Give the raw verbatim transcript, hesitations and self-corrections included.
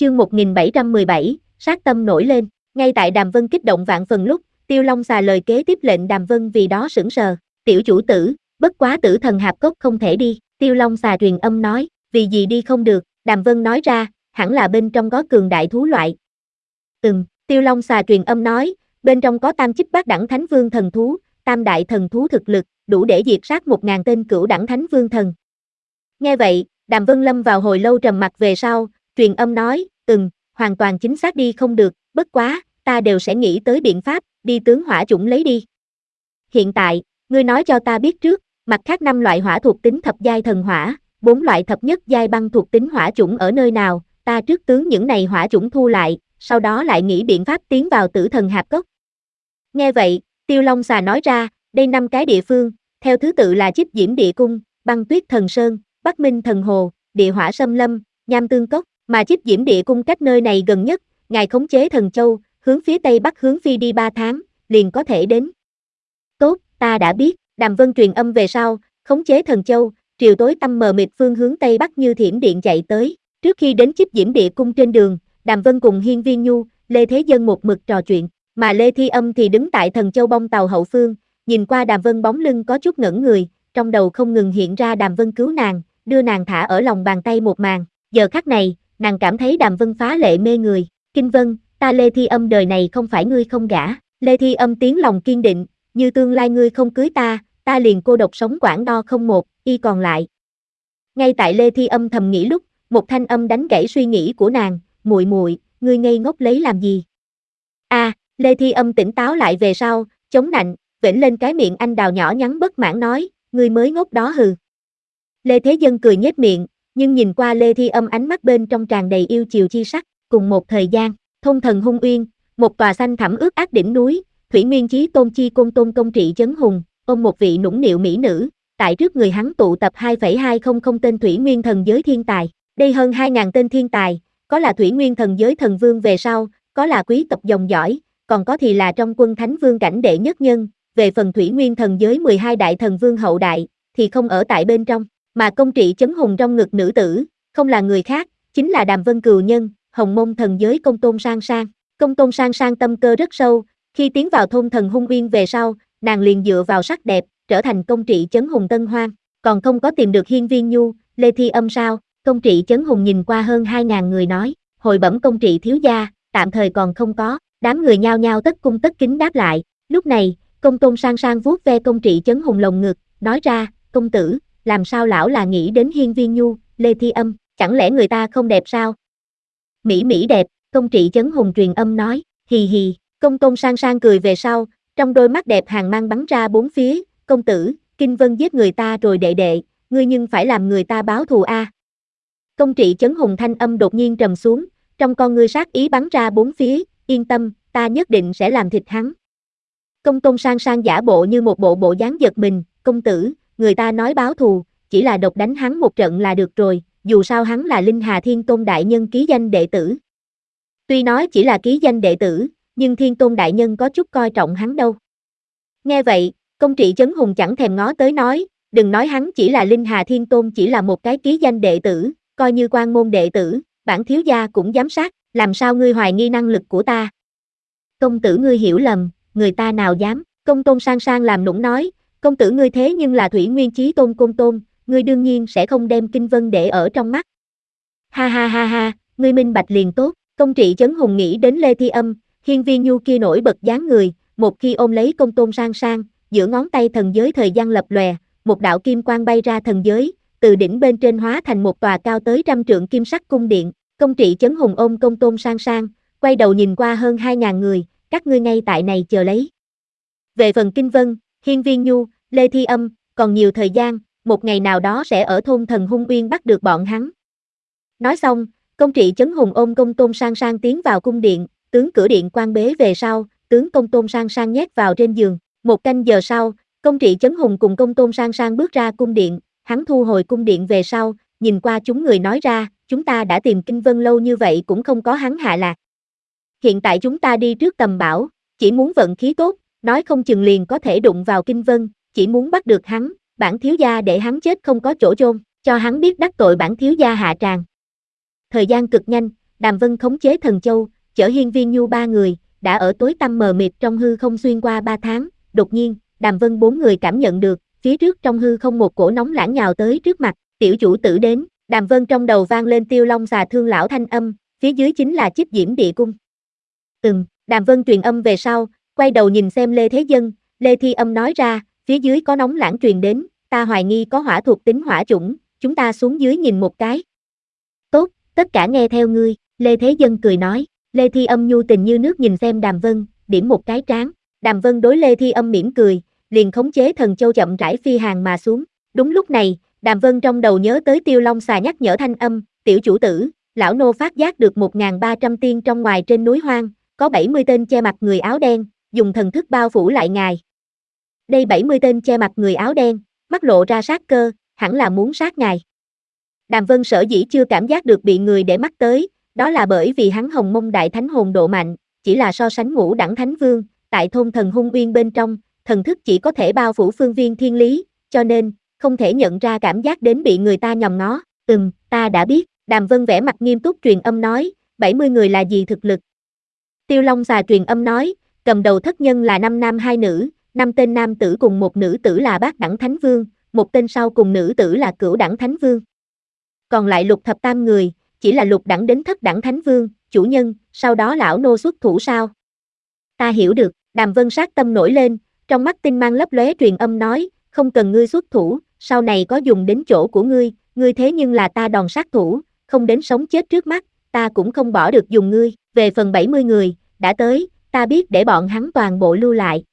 chương một nghìn bảy trăm mười bảy, sát tâm nổi lên. Ngay tại Đàm Vân kích động vạn phần lúc, Tiêu Long Xà lời kế tiếp lệnh Đàm Vân vì đó sững sờ. Tiểu chủ tử, bất quá tử thần hạp cốc không thể đi. Tiêu Long Xà truyền âm nói, vì gì đi không được? Đàm Vân nói ra, hẳn là bên trong có cường đại thú loại. Ừm, Tiêu Long Xà truyền âm nói, bên trong có tam chích bát đẳng thánh vương thần thú, tam đại thần thú thực lực, đủ để diệt sát một ngàn tên cửu đẳng thánh vương thần. Nghe vậy, Đàm Vân lâm vào hồi lâu trầm mặc về sau, truyền âm nói, ừm, hoàn toàn chính xác đi không được, bất quá, ta đều sẽ nghĩ tới biện pháp, đi tướng hỏa chủng lấy đi. Hiện tại, ngươi nói cho ta biết trước, mặt khác năm loại hỏa thuộc tính thập giai thần hỏa, bốn loại thập nhất giai băng thuộc tính hỏa chủng ở nơi nào, ta trước tướng những này hỏa chủng thu lại, sau đó lại nghĩ biện pháp tiến vào tử thần hạp cốc. Nghe vậy, Tiêu Long Xà nói ra, đây năm cái địa phương, theo thứ tự là Chích Diễm Địa Cung, Băng Tuyết Thần Sơn, Bắc Minh Thần Hồ, Địa Hỏa Sâm Lâm, Nham Tương Cốc, mà Chích Diễm Địa Cung cách nơi này gần nhất, ngài khống chế Thần Châu, hướng phía tây bắc hướng phi đi ba tháng, liền có thể đến. Tốt, ta đã biết, Đàm Vân truyền âm về sau, khống chế Thần Châu, triều tối tăm mờ mịt phương hướng tây bắc như thiểm điện chạy tới. Trước khi đến Chích Diễm Địa Cung trên đường, Đàm Vân cùng Hiên Viên Nhu, Lê Thế Dân một mực trò chuyện, mà Lê Thi Âm thì đứng tại Thần Châu bông tàu hậu phương, nhìn qua Đàm Vân bóng lưng có chút ngẩn người, trong đầu không ngừng hiện ra Đàm Vân cứu nàng, đưa nàng thả ở lòng bàn tay một màn. Giờ khắc này, nàng cảm thấy Đàm Vân phá lệ mê người. Kinh Vân, ta Lê Thi Âm đời này không phải ngươi không gả. Lê Thi Âm tiếng lòng kiên định, như tương lai ngươi không cưới ta, ta liền cô độc sống quãng đo không một, y còn lại. Ngay tại Lê Thi Âm thầm nghĩ lúc, một thanh âm đánh gãy suy nghĩ của nàng, muội muội, ngươi ngây ngốc lấy làm gì? A, à, Lê Thi Âm tỉnh táo lại về sau, chống nạnh, vểnh lên cái miệng anh đào nhỏ nhắn bất mãn nói, ngươi mới ngốc đó hừ. Lê Thế Dân cười nhếch miệng, nhưng nhìn qua Lê Thi Âm ánh mắt bên trong tràn đầy yêu chiều chi sắc, cùng một thời gian, Thôn Thần Hung Uyên, một tòa xanh thẳm ướt át đỉnh núi, Thủy Nguyên Chí Tôn Chi Côn Tôn công trị trấn hùng, ôm một vị nũng nịu mỹ nữ, tại trước người hắn tụ tập hai phẩy hai không không tên Thủy Nguyên thần giới thiên tài, đây hơn hai nghìn tên thiên tài, có là Thủy Nguyên thần giới thần vương về sau, có là quý tộc dòng dõi, còn có thì là trong quân thánh vương cảnh đệ nhất nhân, về phần Thủy Nguyên thần giới mười hai đại thần vương hậu đại, thì không ở tại bên trong, mà công trị trấn hùng trong ngực nữ tử, không là người khác, chính là Đàm Vân cừu nhân, Hồng Mông thần giới Công Tôn Sang Sang. Công Tôn Sang Sang tâm cơ rất sâu, khi tiến vào Thôn Thần Hung Uyên về sau, nàng liền dựa vào sắc đẹp, trở thành công trị trấn hùng tân hoan, còn không có tìm được Hiên Viên Nhu, Lê Thi Âm sao? Công trị trấn hùng nhìn qua hơn hai nghìn người nói, hồi bẩm công trị thiếu gia, tạm thời còn không có, đám người nhao nhao tất cung tất kính đáp lại. Lúc này, Công Tôn Sang Sang vuốt ve công trị trấn hùng lồng ngực, nói ra, công tử, làm sao lão là nghĩ đến Hiên Viên Nhu, Lê Thi Âm, chẳng lẽ người ta không đẹp sao? Mỹ Mỹ đẹp, công trị trấn hùng truyền âm nói, hì hì, Công Tôn Sang Sang cười về sau, trong đôi mắt đẹp hàng mang bắn ra bốn phía, công tử, Kinh Vân giết người ta rồi đệ đệ, ngươi nhưng phải làm người ta báo thù a. À. Công trị trấn hùng thanh âm đột nhiên trầm xuống, trong con ngươi sát ý bắn ra bốn phía, yên tâm, ta nhất định sẽ làm thịt hắn. Công Tôn Sang Sang giả bộ như một bộ bộ dáng giật mình, công tử, người ta nói báo thù, chỉ là độc đánh hắn một trận là được rồi, dù sao hắn là Linh Hà Thiên Tôn Đại Nhân ký danh đệ tử. Tuy nói chỉ là ký danh đệ tử, nhưng Thiên Tôn Đại Nhân có chút coi trọng hắn đâu. Nghe vậy, công trị trấn hùng chẳng thèm ngó tới nói, đừng nói hắn chỉ là Linh Hà Thiên Tôn chỉ là một cái ký danh đệ tử, coi như quan môn đệ tử, bản thiếu gia cũng giám sát, làm sao ngươi hoài nghi năng lực của ta? Công tử ngươi hiểu lầm, người ta nào dám? Công Tôn Sang Sang làm nũng nói, công tử ngươi thế nhưng là Thủy Nguyên Chí Tôn Côn Tôn, ngươi đương nhiên sẽ không đem Kinh Vân để ở trong mắt. Ha ha ha ha, ngươi minh bạch liền tốt. Công trị trấn hùng nghĩ đến Lê Thi Âm, Hiên Viên Nhu kia nổi bật dáng người, một khi ôm lấy Công Tôn Sang Sang, giữa ngón tay thần giới thời gian lập lòe, một đạo kim quang bay ra thần giới, từ đỉnh bên trên hóa thành một tòa cao tới trăm trượng kim sắc cung điện. Công trị trấn hùng ôm Công Tôn Sang Sang, quay đầu nhìn qua hơn hai nghìn người, các ngươi ngay tại này chờ lấy. Về phần Kinh Vân, Hiên Viên Nhu, Lê Thi Âm, còn nhiều thời gian, một ngày nào đó sẽ ở Thôn Thần Hung Uyên bắt được bọn hắn. Nói xong, công trị trấn hùng ôm Công Tôn Sang Sang tiến vào cung điện, tướng cửa điện quan bế về sau, tướng Công Tôn Sang Sang nhét vào trên giường. Một canh giờ sau, công trị trấn hùng cùng Công Tôn Sang Sang bước ra cung điện, hắn thu hồi cung điện về sau, nhìn qua chúng người nói ra, chúng ta đã tìm Kinh Vân lâu như vậy cũng không có hắn hạ lạc. Hiện tại chúng ta đi trước tầm bảo, chỉ muốn vận khí tốt, nói không chừng liền có thể đụng vào Kinh Vân, chỉ muốn bắt được hắn, bản thiếu gia để hắn chết không có chỗ chôn, cho hắn biết đắc tội bản thiếu gia hạ tràng. Thời gian cực nhanh, Đàm Vân khống chế thần châu, chở Hiên Viên Nhu ba người, đã ở tối tăm mờ mịt trong hư không xuyên qua ba tháng, đột nhiên, Đàm Vân bốn người cảm nhận được, phía trước trong hư không một cổ nóng lãng nhào tới trước mặt, tiểu chủ tử đến, Đàm Vân trong đầu vang lên Tiêu Long Xà Thương lão thanh âm, phía dưới chính là Chích Diễm Địa Cung. Ừm, Đàm Vân truyền âm về sau, quay đầu nhìn xem Lê Thế Dân, Lê Thi Âm nói ra, phía dưới có nóng lãng truyền đến, ta hoài nghi có hỏa thuộc tính hỏa chủng, chúng ta xuống dưới nhìn một cái. Tốt, tất cả nghe theo ngươi, Lê Thế Dân cười nói, Lê Thi Âm nhu tình như nước nhìn xem Đàm Vân, điểm một cái trán, Đàm Vân đối Lê Thi Âm mỉm cười, liền khống chế thần châu chậm rãi phi hàng mà xuống. Đúng lúc này, Đàm Vân trong đầu nhớ tới Tiêu Long Xà nhắc nhở thanh âm, tiểu chủ tử, lão nô phát giác được một nghìn ba trăm tiên trong ngoài trên núi hoang, có bảy mươi tên che mặt người áo đen, dùng thần thức bao phủ lại ngài. Đây bảy mươi tên che mặt người áo đen, mắt lộ ra sát cơ, hẳn là muốn sát ngài. Đàm Vân sở dĩ chưa cảm giác được bị người để mắt tới, đó là bởi vì hắn Hồng Mông Đại Thánh hồn độ mạnh, chỉ là so sánh ngũ đẳng thánh vương, tại thôn thần hung uyên bên trong, thần thức chỉ có thể bao phủ phương viên thiên lý, cho nên, không thể nhận ra cảm giác đến bị người ta nhòm ngó. Ừm, ta đã biết, Đàm Vân vẻ mặt nghiêm túc truyền âm nói, bảy mươi người là gì thực lực? Tiêu Long Xà truyền âm nói, cầm đầu thất nhân là năm nam hai nữ, năm tên nam tử cùng một nữ tử là bát đẳng thánh vương, một tên sau cùng nữ tử là cửu đẳng thánh vương. Còn lại lục thập tam người, chỉ là lục đẳng đến thất đẳng thánh vương, chủ nhân, sau đó lão nô xuất thủ sao? Ta hiểu được, Đàm Vân sát tâm nổi lên, trong mắt tinh mang lấp lóe truyền âm nói, không cần ngươi xuất thủ, sau này có dùng đến chỗ của ngươi, ngươi thế nhưng là ta đòn sát thủ, không đến sống chết trước mắt, ta cũng không bỏ được dùng ngươi, về phần bảy mươi người, đã tới, ta biết để bọn hắn toàn bộ lưu lại,